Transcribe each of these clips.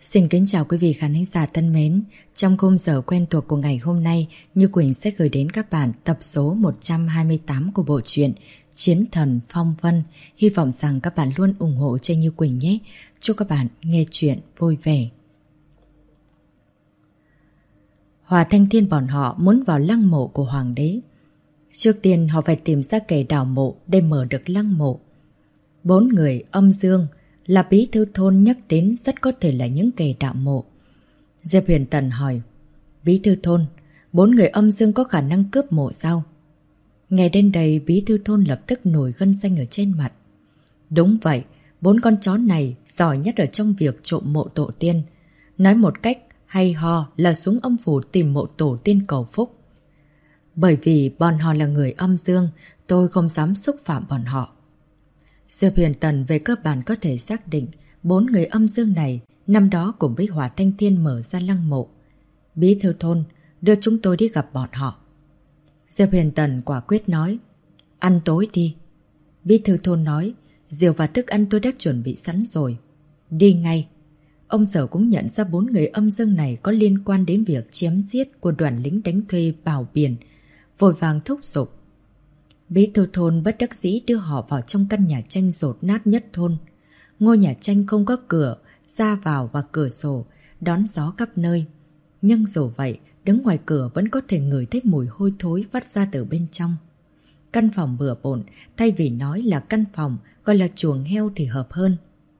Xin kính chào quý vị khán thính giả thân mến. Trong khung giờ quen thuộc của ngày hôm nay, Như Quỳnh sẽ gửi đến các bạn tập số 128 của bộ truyện Chiến Thần Phong Vân. Hy vọng rằng các bạn luôn ủng hộ cho Như Quỳnh nhé. Chúc các bạn nghe chuyện vui vẻ. Hòa Thanh Thiên bọn họ muốn vào lăng mộ của hoàng đế. Trước tiên họ phải tìm ra kẻ đào mộ để mở được lăng mộ. 4 người âm dương là bí thư thôn nhắc đến rất có thể là những kẻ đạo mộ. Diệp Huyền Tần hỏi, bí thư thôn, 4 người âm dương có khả năng cướp mộ sao? Nghe đến đây bí thư thôn lập tức nổi gân xanh ở trên mặt. Đúng vậy, 4 con chó này giỏi nhất ở trong việc trộm mộ tổ tiên. Nói một cách hay ho là xuống âm phủ tìm mộ tổ tiên cầu phúc. Bởi vì bọn họ là người âm dương, tôi không dám xúc phạm bọn họ. Diệp Huyền Tần về cơ bản có thể xác định 4 người âm dương này năm đó cùng với Hỏa Thanh Thiên mở ra lăng mộ. Bí thư thôn, đưa chúng tôi đi gặp bọn họ. Diệp Huyền Tần quả quyết nói, ăn tối đi. Bí thư thôn nói, rượu và thức ăn tôi đã chuẩn bị sẵn rồi. Đi ngay. Ông Sở cũng nhận ra 4 người âm dương này có liên quan đến việc chém giết của đoàn lính đánh thuê Bảo Biển, vội vàng thúc giục. Bí thư thôn bất đắc dĩ đưa họ vào trong căn nhà tranh dột nát nhất thôn. Ngôi nhà tranh không có cửa, ra vào và cửa sổ, đón gió khắp nơi. Nhưng dù vậy, đứng ngoài cửa vẫn có thể ngửi thấy mùi hôi thối phát ra từ bên trong. Căn phòng bừa bộn, thay vì nói là căn phòng, gọi là chuồng heo thì hợp hơn.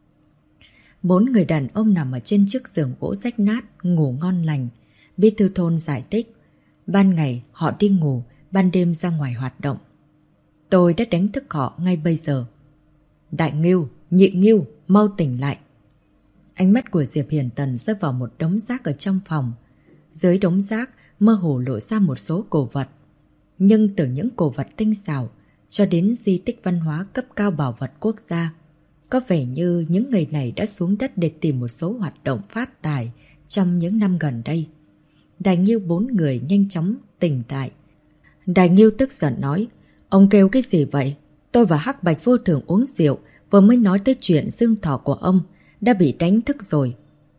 4 người đàn ông nằm ở trên chiếc giường gỗ rách nát, ngủ ngon lành. Bí thư thôn giải thích, ban ngày họ đi ngủ, ban đêm ra ngoài hoạt động. Tôi đã đánh thức họ ngay bây giờ. Đại Ngưu, Nhị Ngưu, mau tỉnh lại. Ánh mắt của Diệp Hiền Tần rơi vào một đống rác ở trong phòng. Dưới đống rác mơ hồ lộ ra một số cổ vật. Nhưng từ những cổ vật tinh xảo cho đến di tích văn hóa cấp cao bảo vật quốc gia, có vẻ như những người này đã xuống đất để tìm một số hoạt động phát tài trong những năm gần đây. Đại Ngưu 4 người nhanh chóng tỉnh tại. Đại Ngưu tức giận nói, ông kêu cái gì vậy? Tôi và Hắc Bạch Vô Thường uống rượu, vừa mới nói tới chuyện dương thọ của ông, đã bị đánh thức rồi.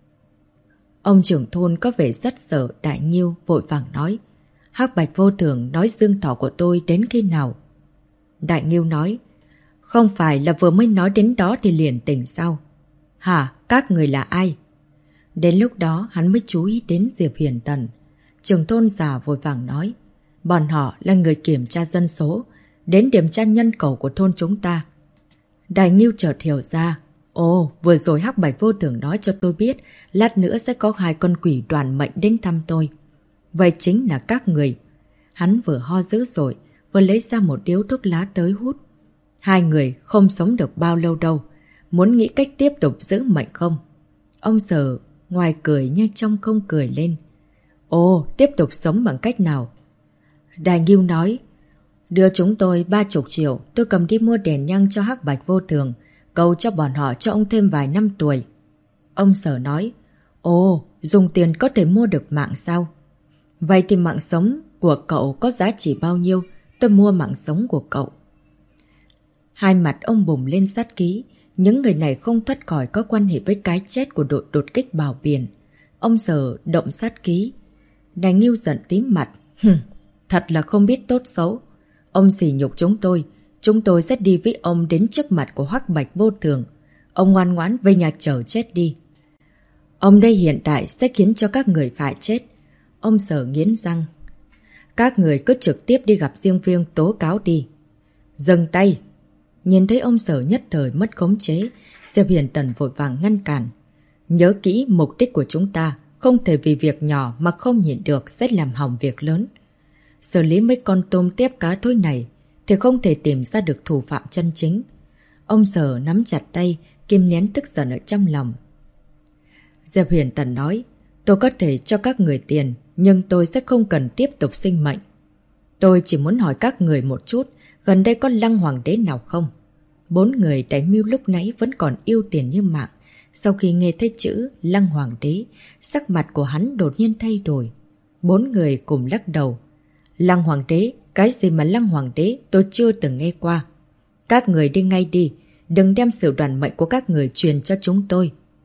Ông trưởng thôn có vẻ rất sợ. Đại Ngưu vội vàng nói, Hắc Bạch Vô Thường nói dương thọ của tôi đến khi nào? Đại Ngưu nói, không phải là vừa mới nói đến đó thì liền tỉnh sao? Hả? Các người là ai? Đến lúc đó hắn mới chú ý đến Diệp Hiền Tần. Trưởng thôn già vội vàng nói, bọn họ là người kiểm tra dân số, đến điểm tra nhân khẩu của thôn chúng ta. Đại Ngưu chợt hiểu ra, ồ, vừa rồi Hắc Bạch Vô Thường nói cho tôi biết, lát nữa sẽ có 2 con quỷ đoàn mệnh đến thăm tôi. Vậy chính là các người. Hắn vừa ho dữ rồi, vừa lấy ra một điếu thuốc lá tới hút. 2 người không sống được bao lâu đâu, muốn nghĩ cách tiếp tục giữ mệnh không? Ông Sở ngoài cười nhưng trong không cười lên. Ồ, tiếp tục sống bằng cách nào? Đại Ngưu nói, đưa chúng tôi 30 triệu, tôi cầm đi mua đèn nhang cho Hắc Bạch Vô Thường, cầu cho bọn họ cho ông thêm vài năm tuổi. Ông Sở nói, ồ, dùng tiền có thể mua được mạng sao? Vậy thì mạng sống của cậu có giá trị bao nhiêu? Tôi mua mạng sống của cậu. Hai mặt ông bùng lên sát khí, những người này không thoát khỏi có quan hệ với cái chết của đội đột kích Bảo Biển. Ông Sở động sát khí. Đại Ngưu giận tím mặt, thật là không biết tốt xấu. Ông sỉ nhục chúng tôi sẽ đi với ông đến trước mặt của Hắc Bạch Vô Thường. Ông ngoan ngoãn về nhà chờ chết đi. Ông đây hiện tại sẽ khiến cho các người phải chết. Ông Sở nghiến răng. Các người cứ trực tiếp đi gặp Diêm Vương tố cáo đi. Dừng tay. Nhìn thấy ông Sở nhất thời mất khống chế, Diệp Hiền Tần vội vàng ngăn cản. Nhớ kỹ mục đích của chúng ta, không thể vì việc nhỏ mà không nhịn được sẽ làm hỏng việc lớn. Xử lý mấy con tôm tép cá thối này thì không thể tìm ra được thủ phạm chân chính. Ông Sở nắm chặt tay, kìm nén tức giận ở trong lòng. Diệp Huyền Tần nói, tôi có thể cho các người tiền, nhưng tôi sẽ không cần tiếp tục sinh mệnh. Tôi chỉ muốn hỏi các người một chút, gần đây có Lăng Hoàng đế nào không? 4 người đại mưu lúc nãy vẫn còn yêu tiền như mạng. Sau khi nghe thấy chữ Lăng Hoàng đế, sắc mặt của hắn đột nhiên thay đổi. 4 người cùng lắc đầu. Lăng Hoàng đế? Cái gì mà Lăng Hoàng đế tôi chưa từng nghe qua. Các người đi ngay đi, đừng đem sự đoàn mệnh của các người truyền cho chúng tôi.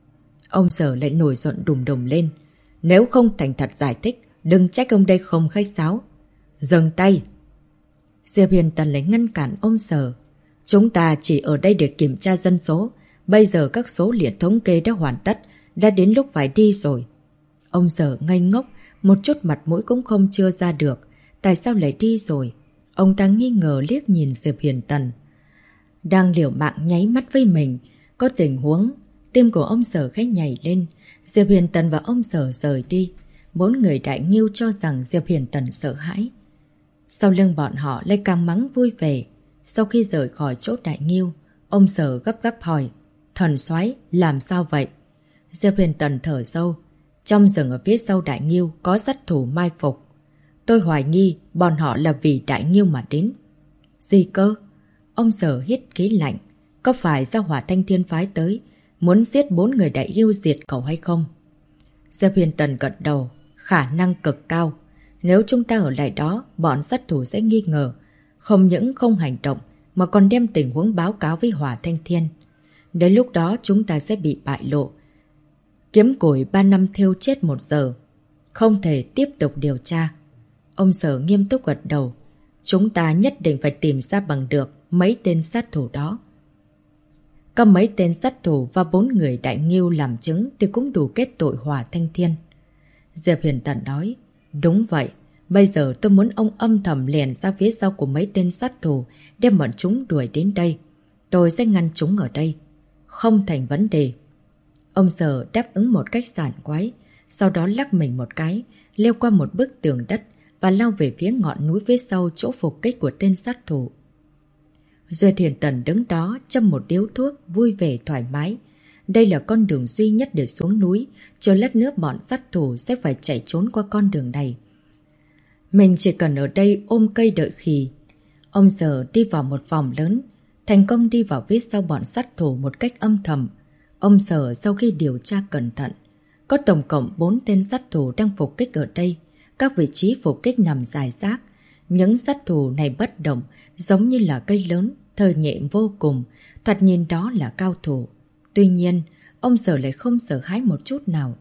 Ông Sở lại nổi giận đùng đùng lên. Nếu không thành thật giải thích, đừng trách ông đây không khách sáo. Dừng tay! Diệp Huyền Tần lại ngăn cản ông Sở. Chúng ta chỉ ở đây để kiểm tra dân số. Bây giờ các số liệu thống kê đã hoàn tất, đã đến lúc phải đi rồi. Ông Sở ngây ngốc, một chút mặt mũi cũng không chưa ra được. Tại sao lại đi rồi? Ông ta nghi ngờ liếc nhìn Diệp Huyền Tần. Đang liều mạng nháy mắt với mình. Có tình huống, tim của ông Sở khẽ nhảy lên. Diệp Huyền Tần và ông Sở rời đi. 4 người đại nghiêu cho rằng Diệp Huyền Tần sợ hãi. Sau lưng bọn họ lại càng mắng vui vẻ. Sau khi rời khỏi chỗ đại nghiêu, ông Sở gấp gáp hỏi. Thần soái làm sao vậy? Diệp Huyền Tần thở sâu. Trong rừng ở phía sau đại nghiêu có sát thủ mai phục. Tôi hoài nghi bọn họ là vì đại nghiêu mà đến. Gì cơ? Ông Sở hít khí lạnh. Có phải do Hỏa Thanh Thiên phái tới, muốn giết 4 người đại nghiêu diệt cậu hay không? Diệp Huyền Tần gật đầu. Khả năng cực cao. Nếu chúng ta ở lại đó, bọn sát thủ sẽ nghi ngờ. Không những không hành động, mà còn đem tình huống báo cáo với Hỏa Thanh Thiên. Đến lúc đó chúng ta sẽ bị bại lộ. Kiếm củi 3 năm thiêu chết 1 giờ. Không thể tiếp tục điều tra. Ông Sở nghiêm túc gật đầu. Chúng ta nhất định phải tìm ra bằng được mấy tên sát thủ đó. Có mấy tên sát thủ và 4 người đại nghiêu làm chứng thì cũng đủ kết tội Hỏa Thanh Thiên. Diệp Huyền Tần nói. Đúng vậy. Bây giờ tôi muốn ông âm thầm lèn ra phía sau của mấy tên sát thủ, đem bọn chúng đuổi đến đây. Tôi sẽ ngăn chúng ở đây. Không thành vấn đề. Ông Sở đáp ứng một cách sảng khoái, sau đó lắc mình một cái, leo qua một bức tường đất và lao về phía ngọn núi phía sau chỗ phục kích của tên sát thủ. Duyệt Hiền Tần đứng đó châm một điếu thuốc, vui vẻ thoải mái. Đây là con đường duy nhất để xuống núi, chờ lát nữa bọn sát thủ sẽ phải chạy trốn qua con đường này. Mình chỉ cần ở đây ôm cây đợi khỉ. Ông Sở đi vào một vòng lớn, thành công đi vào phía sau bọn sát thủ một cách âm thầm. Ông Sở sau khi điều tra cẩn thận, có tổng cộng 4 tên sát thủ đang phục kích ở đây. Các vị trí phục kích nằm rải rác. Những sát thủ này bất động, giống như là cây lớn, thời nhện vô cùng, thoạt nhìn đó là cao thủ. Tuy nhiên, ông Sở lại không sợ hãi một chút nào.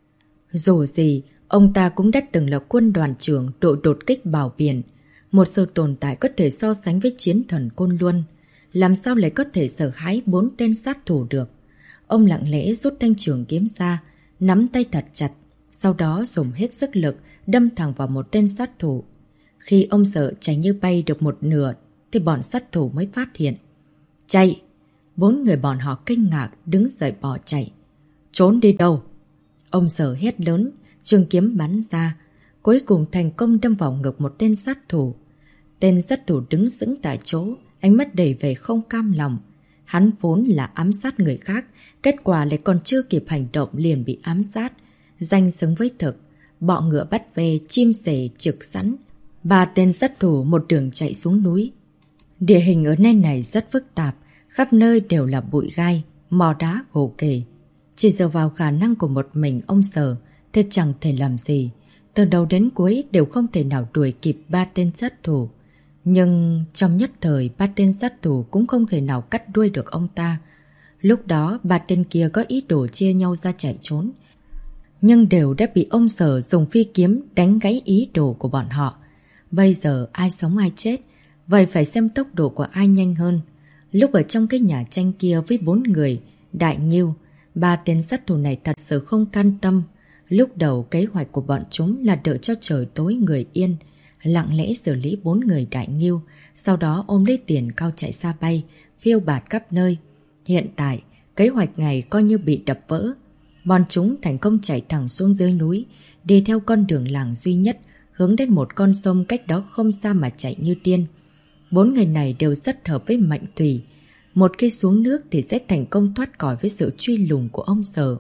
Dù gì, ông ta cũng đã từng là quân đoàn trưởng đội đột kích Bảo Biển, một sự tồn tại có thể so sánh với chiến thần Côn Luân. Làm sao lại có thể sợ hãi 4 tên sát thủ được? Ông lặng lẽ rút thanh trường kiếm ra, nắm tay thật chặt, sau đó dùng hết sức lực đâm thẳng vào một tên sát thủ. Khi ông Sở chạy như bay được một nửa thì bọn sát thủ mới phát hiện. Chạy! 4 người bọn họ kinh ngạc đứng dậy bỏ chạy. Trốn đi đâu? Ông Sở hét lớn, trường kiếm bắn ra, cuối cùng thành công đâm vào ngực một tên sát thủ. Tên sát thủ đứng sững tại chỗ, ánh mắt đầy vẻ không cam lòng. Hắn vốn là ám sát người khác, kết quả lại còn chưa kịp hành động liền bị ám sát. Danh xứng với thực, bọ ngựa bắt ve, chim sẻ trực sẵn. 3 tên sát thủ một đường chạy xuống núi. Địa hình ở nơi này rất phức tạp, khắp nơi đều là bụi gai, mỏ đá gồ ghề. Chỉ dựa vào khả năng của một mình ông Sở thì chẳng thể làm gì. Từ đầu đến cuối đều không thể nào đuổi kịp 3 tên sát thủ. Nhưng trong nhất thời 3 tên sát thủ cũng không thể nào cắt đuôi được ông ta. Lúc đó 3 tên kia có ý đồ chia nhau ra chạy trốn, nhưng đều đã bị ông Sở dùng phi kiếm đánh gãy ý đồ của bọn họ. Bây giờ ai sống ai chết, vậy phải xem tốc độ của ai nhanh hơn. Lúc ở trong cái nhà tranh kia với 4 người đại nghiêu, 3 tên sát thủ này thật sự không can tâm. Lúc đầu kế hoạch của bọn chúng là đợi cho trời tối người yên, lặng lẽ xử lý 4 người đại nghiêu, sau đó ôm lấy tiền cao chạy xa bay, phiêu bạt khắp nơi. Hiện tại, kế hoạch này coi như bị đập vỡ. Bọn chúng thành công chạy thẳng xuống dưới núi, đi theo con đường làng duy nhất, hướng đến một con sông cách đó không xa mà chạy như điên. 4 người này đều rất hợp với mệnh thủy. Một khi xuống nước thì sẽ thành công thoát khỏi với sự truy lùng của ông Sở.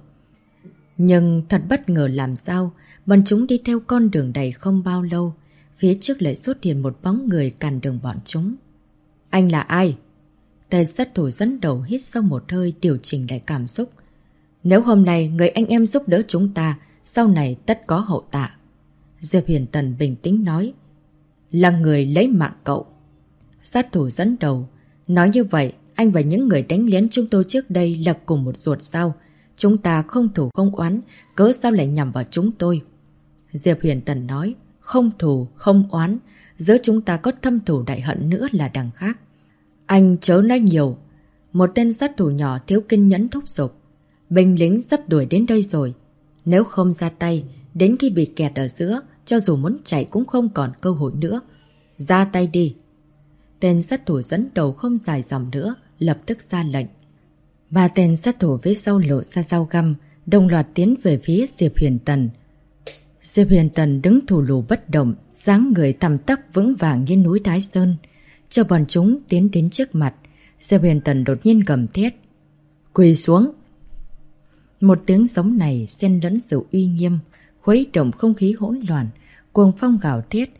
Nhưng thật bất ngờ làm sao, bọn chúng đi theo con đường này không bao lâu, phía trước lại xuất hiện một bóng người cản đường bọn chúng. Anh là ai? Tên sát thủ dẫn đầu hít sâu một hơi điều chỉnh lại cảm xúc. Nếu hôm nay người anh em giúp đỡ chúng ta, sau này tất có hậu tạ. Diệp Huyền Tần bình tĩnh nói. Là người lấy mạng cậu. Sát thủ dẫn đầu. Nói như vậy, anh và những người đánh lén chúng tôi trước đây là cùng một ruột sao? Chúng ta không thù không oán, cớ sao lại nhằm vào chúng tôi? Diệp Huyền Tần nói, không thù, không oán, giữa chúng ta có thâm thù đại hận nữa là đằng khác. Anh chớ nói nhiều. Một tên sát thủ nhỏ thiếu kiên nhẫn thúc giục. Binh lính sắp đuổi đến đây rồi. Nếu không ra tay, đến khi bị kẹt ở giữa, cho dù muốn chạy cũng không còn cơ hội nữa. Ra tay đi. Tên sát thủ dẫn đầu không dài dòng nữa, lập tức ra lệnh. Ba tên sát thủ phía sau lộ ra dao găm, đồng loạt tiến về phía Diệp Huyền Tần. Diệp Huyền Tần đứng thủ lù bất động, dáng người tầm tắc vững vàng như núi Thái Sơn. Cho bọn chúng tiến đến trước mặt, Diệp Huyền Tần đột nhiên gầm thét. Quỳ xuống! Một tiếng giống này xen lẫn sự uy nghiêm, khuấy động không khí hỗn loạn, cuồng phong gào thét.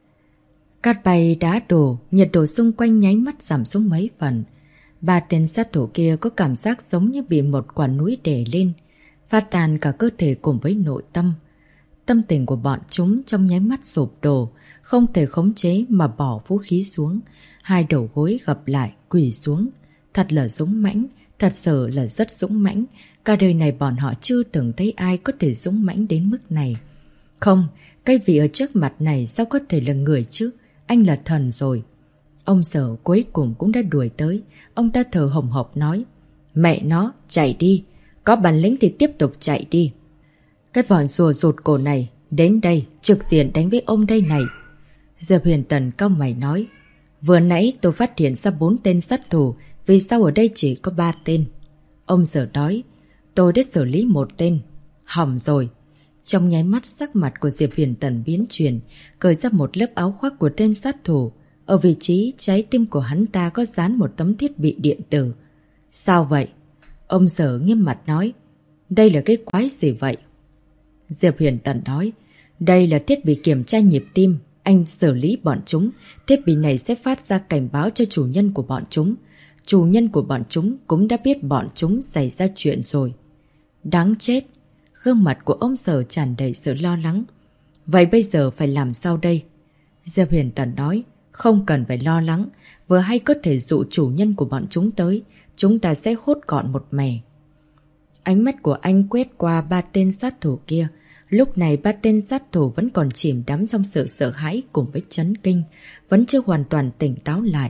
Cát bay đá đổ, nhiệt độ xung quanh nháy mắt giảm xuống mấy phần. Ba tên sát thủ kia có cảm giác giống như bị một quả núi đè lên, phát tàn cả cơ thể cùng với nội tâm. Tâm tình của bọn chúng trong nháy mắt sụp đổ, không thể khống chế mà bỏ vũ khí xuống. Hai đầu gối gập lại, quỳ xuống. Thật là dũng mãnh, thật sự là rất dũng mãnh. Cả đời này bọn họ chưa từng thấy ai có thể dũng mãnh đến mức này. Không, cái vị ở trước mặt này sao có thể là người chứ? Anh là thần rồi. Ông Sở cuối cùng cũng đã đuổi tới. Ông ta thở hổn hộc nói. Mẹ nó, chạy đi. Có bản lĩnh thì tiếp tục chạy đi. Cái bọn rùa rụt cổ này, đến đây, trực diện đánh với ông đây này. Diệp Huyền Tần cau mày nói. Vừa nãy tôi phát hiện ra 4 tên sát thủ, vì sao ở đây chỉ có 3 tên? Ông Sở nói. Tôi đã xử lý 1 tên. Hỏng rồi. Trong nháy mắt sắc mặt của Diệp Huyền Tần biến chuyển, cởi ra một lớp áo khoác của tên sát thủ. Ở vị trí trái tim của hắn ta có dán một tấm thiết bị điện tử. Sao vậy? Ông Sở nghiêm mặt nói. Đây là cái quái gì vậy? Diệp Huyền Tần nói. Đây là thiết bị kiểm tra nhịp tim. Anh xử lý bọn chúng. Thiết bị này sẽ phát ra cảnh báo cho chủ nhân của bọn chúng. Chủ nhân của bọn chúng cũng đã biết bọn chúng xảy ra chuyện rồi. Đáng chết. Gương mặt của ông Sở tràn đầy sự lo lắng. Vậy bây giờ phải làm sao đây? Diệp Huyền Tần nói. Không cần phải lo lắng. Vừa hay có thể dụ chủ nhân của bọn chúng tới. Chúng ta sẽ hốt gọn một mẻ. Ánh mắt của anh quét qua 3 tên sát thủ kia. Lúc này 3 tên sát thủ vẫn còn chìm đắm trong sự sợ hãi cùng với chấn kinh. Vẫn chưa hoàn toàn tỉnh táo lại.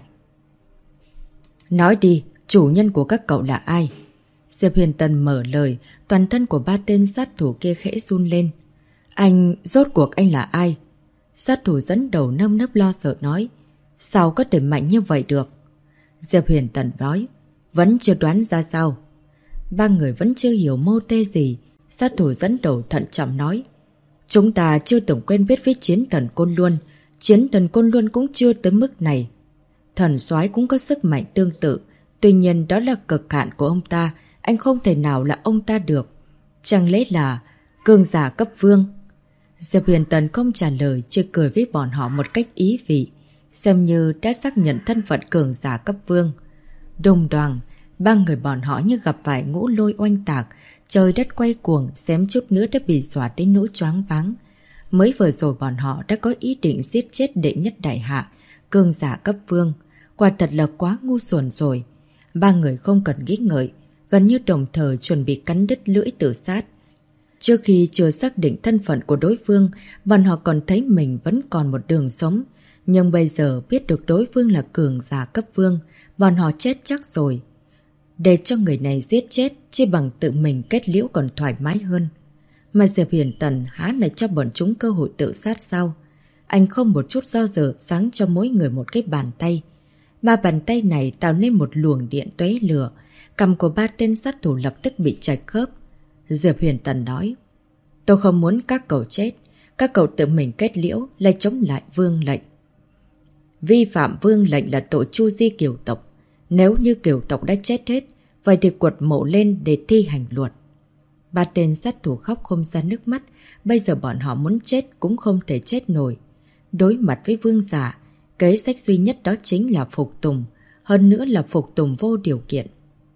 Nói đi, chủ nhân của các cậu là ai? Diệp Huyền Tần mở lời, toàn thân của 3 tên sát thủ kia khẽ run lên. Anh, rốt cuộc anh là ai? Sát thủ dẫn đầu nơm nớp lo sợ nói. Sao có thể mạnh như vậy được? Diệp Huyền Tần nói. Vẫn chưa đoán ra sao? 3 người vẫn chưa hiểu mô tê gì. Sát thủ dẫn đầu thận trọng nói. Chúng ta chưa từng quen biết với chiến thần Côn Luân. Chiến thần Côn Luân cũng chưa tới mức này. Thần soái cũng có sức mạnh tương tự. Tuy nhiên đó là cực hạn của ông ta. Anh không thể nào là ông ta được. Chẳng lẽ là cường giả cấp vương? Diệp Huyền Tần không trả lời, chỉ cười với bọn họ một cách ý vị, xem như đã xác nhận thân phận cường giả cấp vương. Đồng đoàn, 3 người bọn họ như gặp phải ngũ lôi oanh tạc, trời đất quay cuồng, xém chút nữa đã bị dọa đến nỗi choáng váng. Mới vừa rồi bọn họ đã có ý định giết chết đệ nhất đại hạ, cường giả cấp vương. Quả thật là quá ngu xuẩn rồi. 3 người không cần nghĩ ngợi, gần như đồng thời chuẩn bị cắn đứt lưỡi tự sát. Trước khi chưa xác định thân phận của đối phương, bọn họ còn thấy mình vẫn còn một đường sống. Nhưng bây giờ biết được đối phương là cường giả cấp vương, bọn họ chết chắc rồi. Để cho người này giết chết, chỉ bằng tự mình kết liễu còn thoải mái hơn. Mà Diệp Huyền Tần há lại cho bọn chúng cơ hội tự sát sao? Anh không một chút do dự giáng cho mỗi người một cái bàn tay. 3 bàn tay này tạo nên một luồng điện tóe lửa. Cầm của 3 tên sát thủ lập tức bị chạch khớp. Diệp Huyền Tần nói. Tôi không muốn các cậu chết. Các cậu tự mình kết liễu lại chống lại vương lệnh. Vi phạm vương lệnh là tội chu di kiều tộc. Nếu như kiều tộc đã chết hết, vậy thì quật mộ lên để thi hành luật. 3 tên sát thủ khóc không ra nước mắt. Bây giờ bọn họ muốn chết cũng không thể chết nổi. Đối mặt với vương giả, kế sách duy nhất đó chính là phục tùng. Hơn nữa là phục tùng vô điều kiện.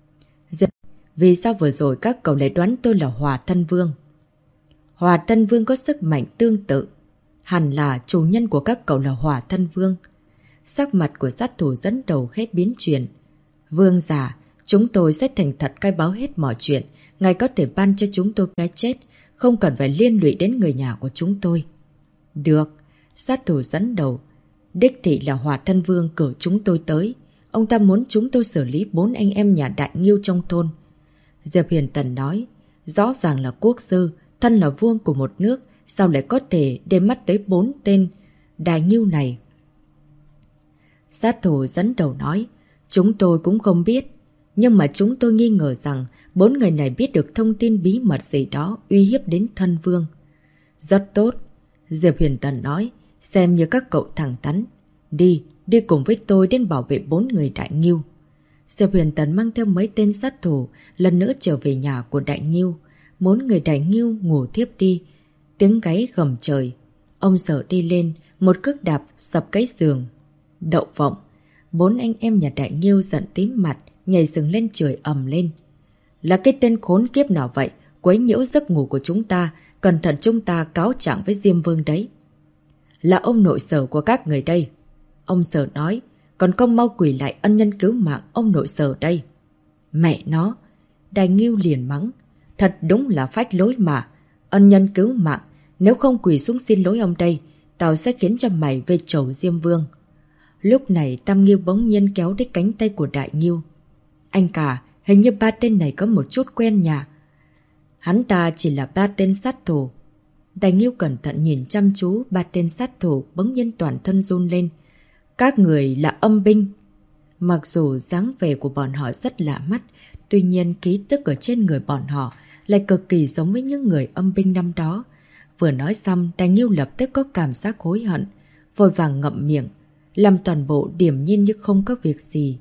Vì sao vừa rồi các cậu lại đoán tôi là Hòa Thân Vương? Hòa Thân Vương có sức mạnh tương tự. Hẳn là chủ nhân của các cậu là Hòa Thân Vương. Sắc mặt của sát thủ dẫn đầu khép biến chuyển. Vương giả, chúng tôi sẽ thành thật khai báo hết mọi chuyện. ngài có thể ban cho chúng tôi cái chết, không cần phải liên lụy đến người nhà của chúng tôi. Được, sát thủ dẫn đầu. Đích thị là Hỏa Thân Vương cử chúng tôi tới. Ông ta muốn chúng tôi xử lý 4 anh em nhà Đại Nghiêu trong thôn. Diệp Huyền Tần nói, rõ ràng là quốc sư, thân là vua của một nước, sao lại có thể để mắt tới 4 tên Đại Nghiêu này? Sát thủ dẫn đầu nói, chúng tôi cũng không biết, nhưng mà chúng tôi nghi ngờ rằng 4 người này biết được thông tin bí mật gì đó uy hiếp đến thân vương. Rất tốt, Diệp Huyền Tần nói, xem như các cậu thẳng thắn. Đi cùng với tôi đến bảo vệ 4 người Đại Nghiêu. Diệp Huyền Tần mang theo mấy tên sát thủ lần nữa trở về nhà của Đại Nghiêu. 4 người Đại Nghiêu ngủ thiếp đi, tiếng gáy gầm trời. Ông Sở đi lên, một cước đạp sập cái giường. Đậu phộng. 4 anh em nhà Đại Nghiêu giận tím mặt, nhảy dựng lên chửi ầm lên. Là cái tên khốn kiếp nào vậy, quấy nhiễu giấc ngủ của chúng ta, cẩn thận chúng ta cáo trạng với Diêm Vương đấy. Là ông nội Sở của các người đây. Ông Sở nói, còn không mau quỳ lại ân nhân cứu mạng ông nội Sở đây. Mẹ nó, Đại Nghiêu liền mắng, thật đúng là phách lối mà. Ân nhân cứu mạng, nếu không quỳ xuống xin lỗi ông đây, tao sẽ khiến cho mày về chầu Diêm Vương. Lúc này Tam Nghiêu bỗng nhiên kéo đích cánh tay của Đại Nghiêu. Anh cả, hình như 3 tên này có một chút quen nhà. Hắn ta chỉ là 3 tên sát thủ. Đại Nghiêu cẩn thận nhìn chăm chú 3 tên sát thủ, bỗng nhiên toàn thân run lên. Các người là âm binh. Mặc dù dáng vẻ của bọn họ rất lạ mắt, tuy nhiên ký tức ở trên người bọn họ lại cực kỳ giống với những người âm binh năm đó. Vừa nói xong, Đại Nghiêu lập tức có cảm giác hối hận, vội vàng ngậm miệng, làm toàn bộ điềm nhiên như không có việc gì.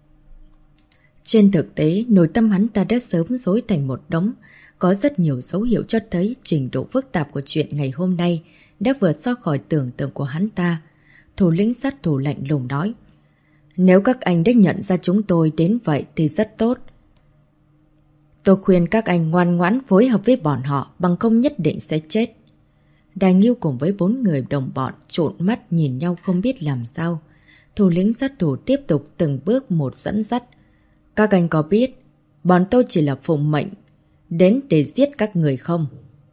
Trên thực tế, nội tâm hắn ta đã sớm rối thành một đống, có rất nhiều dấu hiệu cho thấy trình độ phức tạp của chuyện ngày hôm nay đã vượt ra khỏi tưởng tượng của hắn ta. Thủ lĩnh sát thủ lạnh lùng nói, nếu các anh đã nhận ra chúng tôi đến vậy thì rất tốt. Tôi khuyên các anh ngoan ngoãn phối hợp với bọn họ, bằng không nhất định sẽ chết. Đại Nghiêu cùng với 4 người đồng bọn trộn mắt nhìn nhau không biết làm sao. Thủ lĩnh sát thủ tiếp tục từng bước một dẫn dắt. Các anh có biết, bọn tôi chỉ là phụng mệnh đến để giết các người không?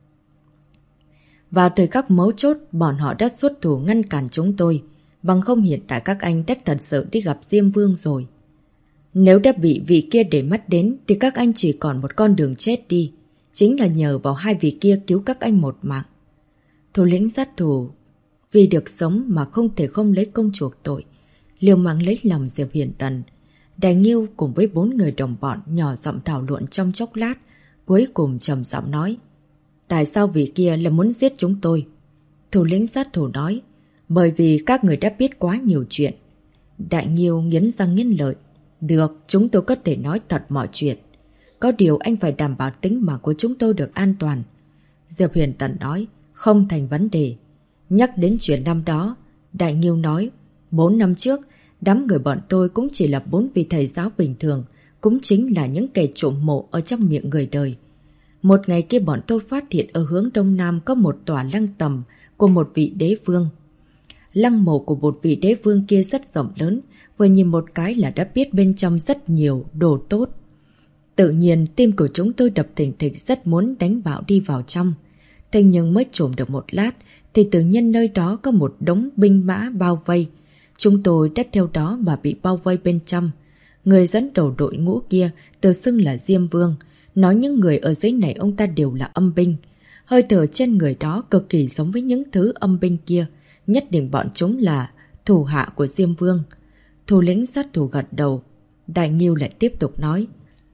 Vào thời khắc mấu chốt, bọn họ đã xuất thủ ngăn cản chúng tôi. Bằng không hiện tại các anh đã thật sự đi gặp Diêm Vương rồi. Nếu đã bị vị kia để mắt đến thì các anh chỉ còn một con đường chết đi. Chính là nhờ vào 2 vị kia cứu các anh một mạng. Thủ lĩnh sát thủ vì được sống mà không thể không lấy công chuộc tội, liều mạng lấy lòng Diệp Huyền Tần. Đại Nghiêu cùng với 4 người đồng bọn nhỏ giọng thảo luận trong chốc lát, cuối cùng trầm giọng nói, tại sao vị kia lại muốn giết chúng tôi? Thủ lĩnh sát thủ nói, bởi vì các người đã biết quá nhiều chuyện. Đại Nghiêu nghiến răng nghiến lợi, được, chúng tôi có thể nói thật mọi chuyện. Có điều anh phải đảm bảo tính mạng của chúng tôi được an toàn. Diệp Huyền Tần nói, không thành vấn đề. Nhắc đến chuyện năm đó, Đại Nghiêu nói, 4 năm trước, đám người bọn tôi cũng chỉ là 4 vị thầy giáo bình thường, cũng chính là những kẻ trộm mộ ở trong miệng người đời. Một ngày kia bọn tôi phát hiện ở hướng đông nam có một tòa lăng tầm của một vị đế vương. Lăng mộ của một vị đế vương kia rất rộng lớn, vừa nhìn một cái là đã biết bên trong rất nhiều đồ tốt. Tự nhiên tim của chúng tôi đập thình thịch rất muốn đánh bạo đi vào trong. Thế nhưng mới trộm được một lát thì tự nhiên nơi đó có một đống binh mã bao vây. Chúng tôi đã theo đó mà bị bao vây bên trong. Người dẫn đầu đội ngũ kia tự xưng là Diêm Vương, nói những người ở dưới này ông ta đều là âm binh. Hơi thở trên người đó cực kỳ giống với những thứ âm binh kia, nhất định bọn chúng là thủ hạ của Diêm Vương. Thủ lĩnh sát thủ gật đầu. Đại Nghiêu lại tiếp tục nói,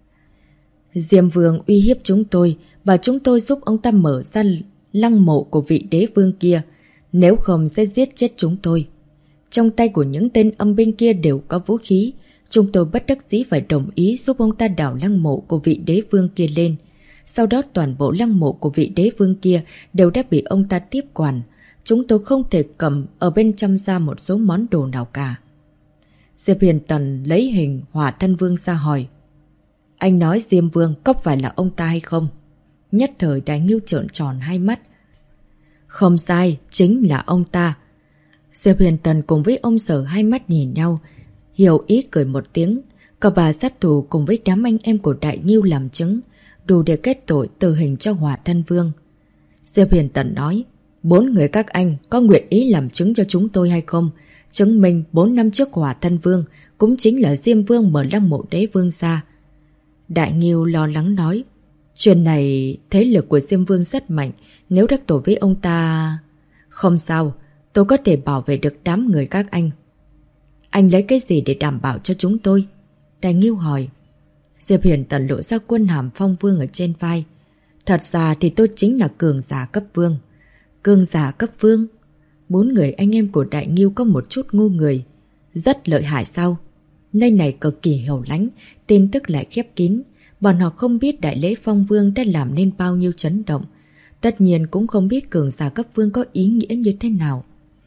Diêm Vương uy hiếp chúng tôi, bảo chúng tôi giúp ông ta mở ra lăng mộ của vị đế vương kia, nếu không sẽ giết chết chúng tôi. Trong tay của những tên âm binh kia đều có vũ khí, chúng tôi bất đắc dĩ phải đồng ý giúp ông ta đào lăng mộ của vị đế vương kia lên. Sau đó toàn bộ lăng mộ của vị đế vương kia đều đã bị ông ta tiếp quản. Chúng tôi không thể cầm ở bên trong ra một số món đồ nào cả. Diệp Huyền Tần lấy hình Hỏa Thân Vương ra hỏi, anh nói Diêm Vương có phải là ông ta hay không? Nhất thời Đại Nghiêu trợn tròn hai mắt. Không sai, chính là ông ta. Diệp Huyền Tần cùng với ông Sở hai mắt nhìn nhau, hiểu ý cười một tiếng. Cả bà sát thủ cùng với đám anh em của Đại Nghiêu làm chứng. đủ để kết tội tử hình cho Hỏa Thân Vương. Diệp Huyền Tần nói, 4 người các anh có nguyện ý làm chứng cho chúng tôi hay không? Chứng minh 4 năm trước Hỏa Thân Vương cũng chính là Diêm Vương mở Lăng Mộ Đế Vương ra. Đại Nghiêu lo lắng nói, chuyện này thế lực của Diêm Vương rất mạnh, nếu đắc tội với ông ta... Không sao, tôi có thể bảo vệ được đám người các anh. Anh lấy cái gì để đảm bảo cho chúng tôi? Đại Nghiêu hỏi. Diệp Huyền Tần lộ ra quân hàm Phong Vương ở trên vai. Thật ra thì tôi chính là cường giả cấp vương. Cường giả cấp vương? 4 người anh em của Đại Nghiêu có một chút ngu người. Rất lợi hại sao? Nơi này cực kỳ hiểu lánh, tin tức lại khép kín. Bọn họ không biết đại lễ Phong Vương đã làm nên bao nhiêu chấn động. Tất nhiên cũng không biết cường giả cấp vương có ý nghĩa như thế nào.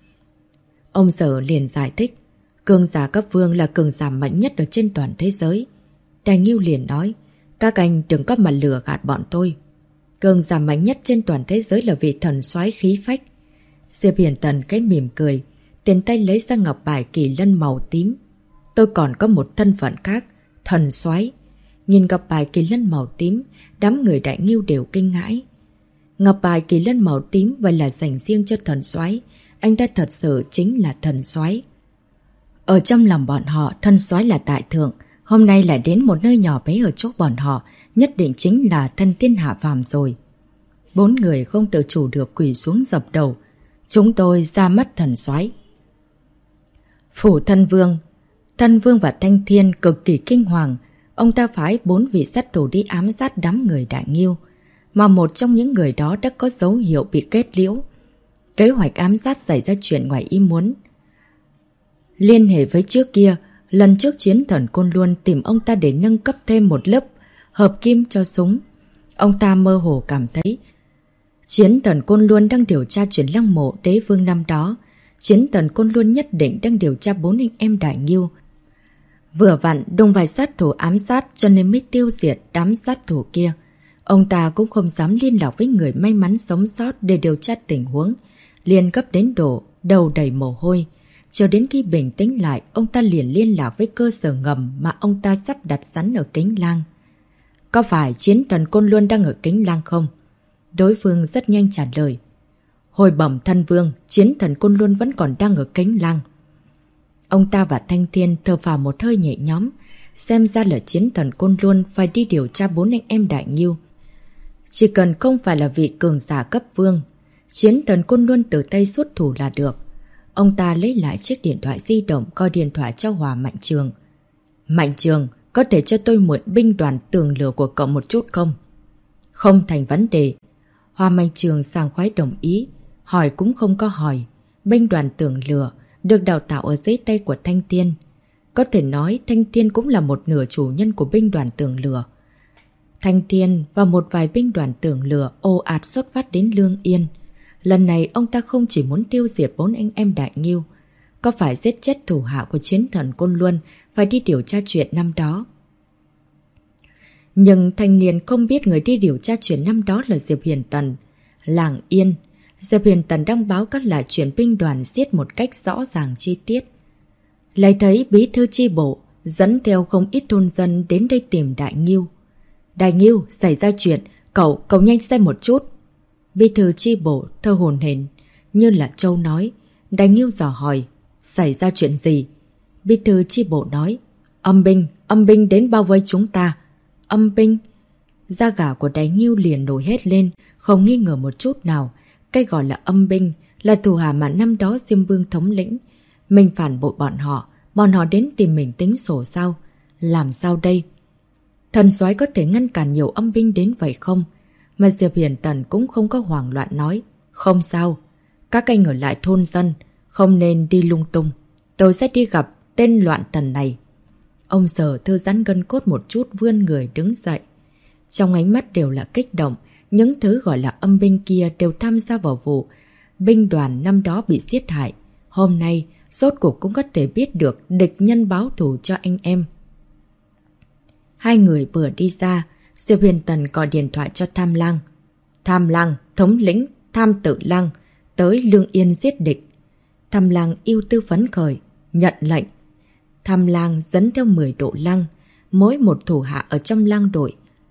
Ông Sở liền giải thích, cường giả cấp vương là cường giả mạnh nhất ở trên toàn thế giới. Đại Nghiêu liền nói, các anh đừng có mà lừa gạt bọn tôi. Cường giả mạnh nhất trên toàn thế giới là vị thần soái khí phách. Diệp Huyền Tần cái mỉm cười, tiền tay lấy ra ngọc bài kỳ lân màu tím. Tôi còn có một thân phận khác, thần soái. Nhìn ngọc bài kỳ lân màu tím, đám người Đại Nghiêu đều kinh ngãi. Ngọc bài kỳ lân màu tím vậy là dành riêng cho thần soái, anh ta thật sự chính là thần soái. Ở trong lòng bọn họ, thần soái là đại thượng, hôm nay lại đến một nơi nhỏ bé ở chỗ bọn họ, nhất định chính là thần tiên hạ phàm rồi. 4 người không tự chủ được quỳ xuống dập đầu. Chúng tôi ra mắt thần soái. Phủ Thân Vương và Thanh Thiên cực kỳ kinh hoàng. Ông ta phái 4 vị sát thủ đi ám sát đám người Đại Nghiêu, mà một trong những người đó đã có dấu hiệu bị kết liễu. Kế hoạch ám sát xảy ra chuyện ngoài ý muốn. Liên hệ với trước kia, lần trước Chiến Thần Côn Luân tìm ông ta để nâng cấp thêm một lớp hợp kim cho súng. Ông ta mơ hồ cảm thấy Chiến Thần Côn Luân đang điều tra chuyện Lăng Mộ Đế Vương năm đó. Chiến Thần Côn Luân nhất định đang điều tra 4 anh em Đại Nghiêu. Vừa vặn đụng vài sát thủ ám sát cho nên mới tiêu diệt đám sát thủ kia. Ông ta cũng không dám liên lạc với người may mắn sống sót để điều tra tình huống. Liền gấp đến độ đầu đầy mồ hôi. Cho đến khi bình tĩnh lại, ông ta liền liên lạc với cơ sở ngầm mà ông ta sắp đặt sẵn ở Kính Lang. Có phải Chiến Thần Côn Luân đang ở Kính Lang không? Đối phương rất nhanh trả lời. Hồi bẩm Thân Vương, Chiến Thần Côn Luân vẫn còn đang ở Kính Lang. Ông ta và Thanh Thiên thở phào một hơi nhẹ nhõm. Xem ra là Chiến Thần Côn Luân phải đi điều tra 4 anh em Đại Nghiêu. Chỉ cần không phải là vị cường giả cấp vương, Chiến Thần Côn Luân từ tay xuất thủ là được. Ông ta lấy lại chiếc điện thoại di động, coi điện thoại cho Hòa Mạnh Trường. Mạnh Trường, có thể cho tôi mượn binh đoàn tường lửa của cậu một chút không? Không thành vấn đề. Hòa Mạnh Trường sảng khoái đồng ý, hỏi cũng không có hỏi. Binh đoàn tường lửa được đào tạo ở dưới tay của Thanh Thiên. Có thể nói Thanh Thiên cũng là một nửa chủ nhân của binh đoàn tường lửa. Thanh Thiên và một vài binh đoàn tường lửa ồ ạt xuất phát đến Lương Yên. Lần này ông ta không chỉ muốn tiêu diệt 4 anh em Đại Nghiêu, có phải giết chết thủ hạ của Chiến Thần Côn Luân, phải đi điều tra chuyện năm đó. Nhưng thanh niên không biết người đi điều tra chuyện năm đó là Diệp Huyền Tần. Làng Yên, Diệp Huyền Tần đăng báo các lại chuyện binh đoàn giết một cách rõ ràng chi tiết. Lại thấy bí thư chi bộ dẫn theo không ít thôn dân đến đây tìm Đại Nghiêu. Đại Nghiêu, xảy ra chuyện, cậu nhanh xem một chút. Bí thư chi bộ thơ hồn hển như là Châu nói. Đại Nghiêu dò hỏi, xảy ra chuyện gì? Bí thư chi bộ nói, âm binh đến bao vây chúng ta. Âm binh? Da gà của Đại Nghiêu liền nổi hết lên, không nghi ngờ một chút nào. Cái gọi là âm binh là thủ hạ mà năm đó Diêm Vương thống lĩnh. Mình phản bội bọn họ đến tìm mình tính sổ sao? Làm sao đây? Thần soái có thể ngăn cản nhiều âm binh đến vậy không? Mà Diệp Huyền Tần cũng không có hoảng loạn nói. Không sao, các anh ở lại thôn dân, không nên đi lung tung. Tôi sẽ đi gặp tên loạn tần này. Ông Sở thư giãn gân cốt một chút, vươn người đứng dậy. Trong ánh mắt đều là kích động. Những thứ gọi là âm binh kia đều tham gia vào vụ binh đoàn năm đó bị giết hại. Hôm nay, rốt cuộc cũng có thể biết được địch nhân báo thù cho anh em. Hai người vừa đi ra, Diệp Huyền Tần gọi điện thoại cho Tham Lang. Tham Lang, thống lĩnh, Tham Tự Lang, tới Lương Yên giết địch. Tham Lang yêu tư phấn khởi, nhận lệnh. Tham Lang dẫn theo 10 độ lang, mỗi một thủ hạ ở trong lang đội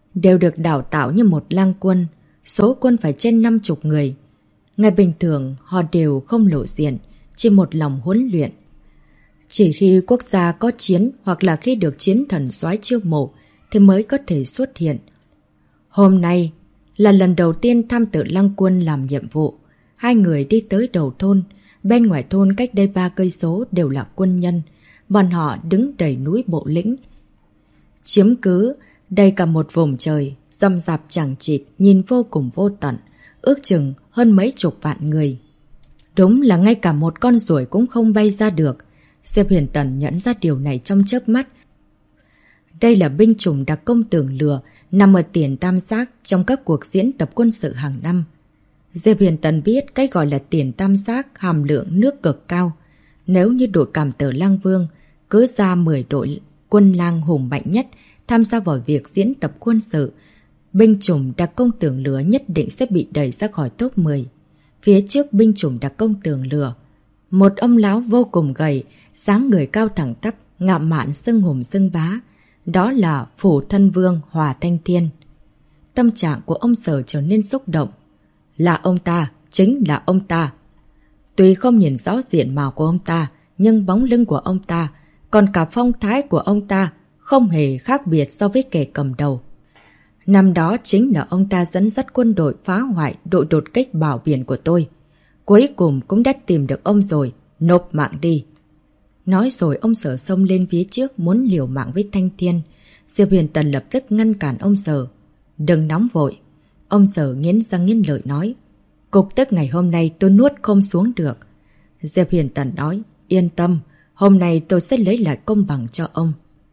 đều được đào tạo như một lang quân, số quân phải trên 50 người. Ngày bình thường họ đều không lộ diện, chỉ một lòng huấn luyện. Chỉ khi quốc gia có chiến hoặc là khi được chiến thần soái chiêu mộ thì mới có thể xuất hiện. Hôm nay là lần đầu tiên Tham Tử Lăng Quân làm nhiệm vụ. Hai người đi tới đầu thôn. Bên ngoài thôn cách đây 3 cây số đều là quân nhân. Bọn họ đứng đầy núi bộ lĩnh, chiếm cứ đầy cả một vùng trời, rậm rạp chằng chịt, nhìn vô cùng vô tận, ước chừng hơn mấy chục vạn người. Đúng là ngay cả một con ruồi cũng không bay ra được. Diệp Huyền Tần nhận ra điều này trong chớp mắt. Đây là binh chủng đặc công tường lửa, nằm ở tiền tam giác trong các cuộc diễn tập quân sự hàng năm. Diệp Huyền Tần biết cái gọi là tiền tam giác hàm lượng nước cực cao. Nếu như đội Cảm Tử Lang Vương cứ ra 10 đội quân lang hùng mạnh nhất tham gia vào việc diễn tập quân sự, binh chủng đặc công tường lửa nhất định sẽ bị đẩy ra khỏi top 10. Phía trước binh chủng đặc công tường lửa, một ông lão vô cùng gầy, dáng người cao thẳng tắp, ngạo mạn xưng hùng xưng bá. Đó là Phủ Thân Vương Hòa Thanh Thiên. Tâm trạng của ông Sở trở nên xúc động. Là ông ta, chính là ông ta. Tuy không nhìn rõ diện mạo của ông ta, nhưng bóng lưng của ông ta, còn cả phong thái của ông ta không hề khác biệt so với kẻ cầm đầu. Năm đó chính là ông ta dẫn dắt quân đội phá hoại đội đột kích bảo biển của tôi. Cuối cùng cũng đã tìm được ông rồi, nộp mạng đi. Nói rồi ông Sở xông lên phía trước muốn liều mạng với Thanh Thiên. Diệp Huyền Tần lập tức ngăn cản ông Sở. Đừng nóng vội. Ông Sở nghiến răng nghiến lợi nói. Cục tức ngày hôm nay tôi nuốt không xuống được. Diệp Huyền Tần nói. Yên tâm, hôm nay tôi sẽ lấy lại công bằng cho ông.